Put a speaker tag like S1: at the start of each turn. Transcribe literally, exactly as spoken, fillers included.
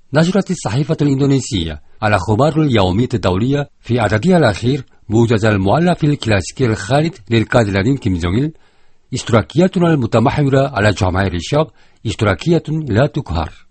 S1: نشرت الصحيفة الإندونيسية الأخبار اليومية الدولية في عددها الأخير موجز المؤلف الكلاسيكي الخالد للقائد العظيم كيم جونغ إل: اشتراكيتنا المتمحورة على جماهير الشعب اشتراكية لا تقهر.